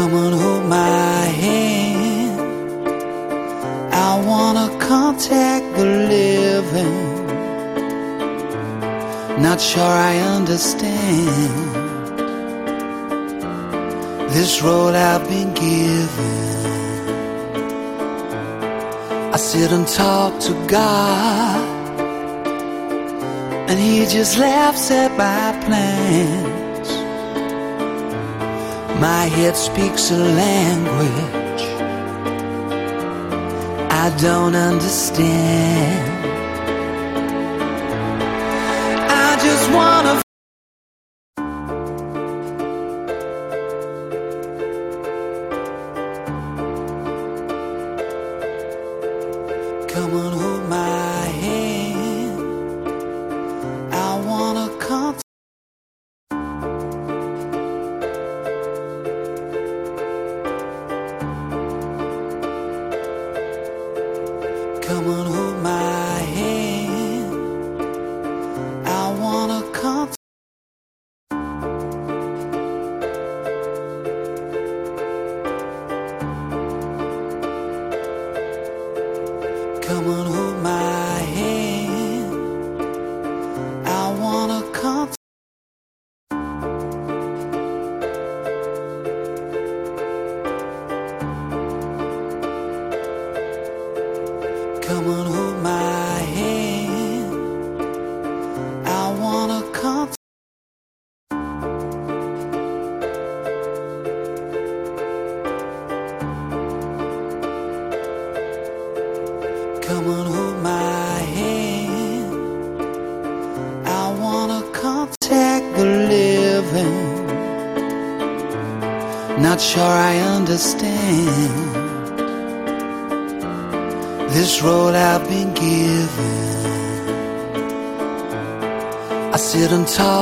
Come on, hold my hand. I wanna contact the living. Not sure I understand this road I've been given. I sit and talk to God, and He just laughs at my plans. My head speaks a language I don't understand. I just wanna come on, hold my hand. I wanna come. Come on, hold my hand. I wanna come. Come on, hold my hand. I wanna come. Come on, hold my hand. I wanna come. Come on, hold my hand. I wanna contact the living. Not sure I understand this road I've been given. I sit and talk.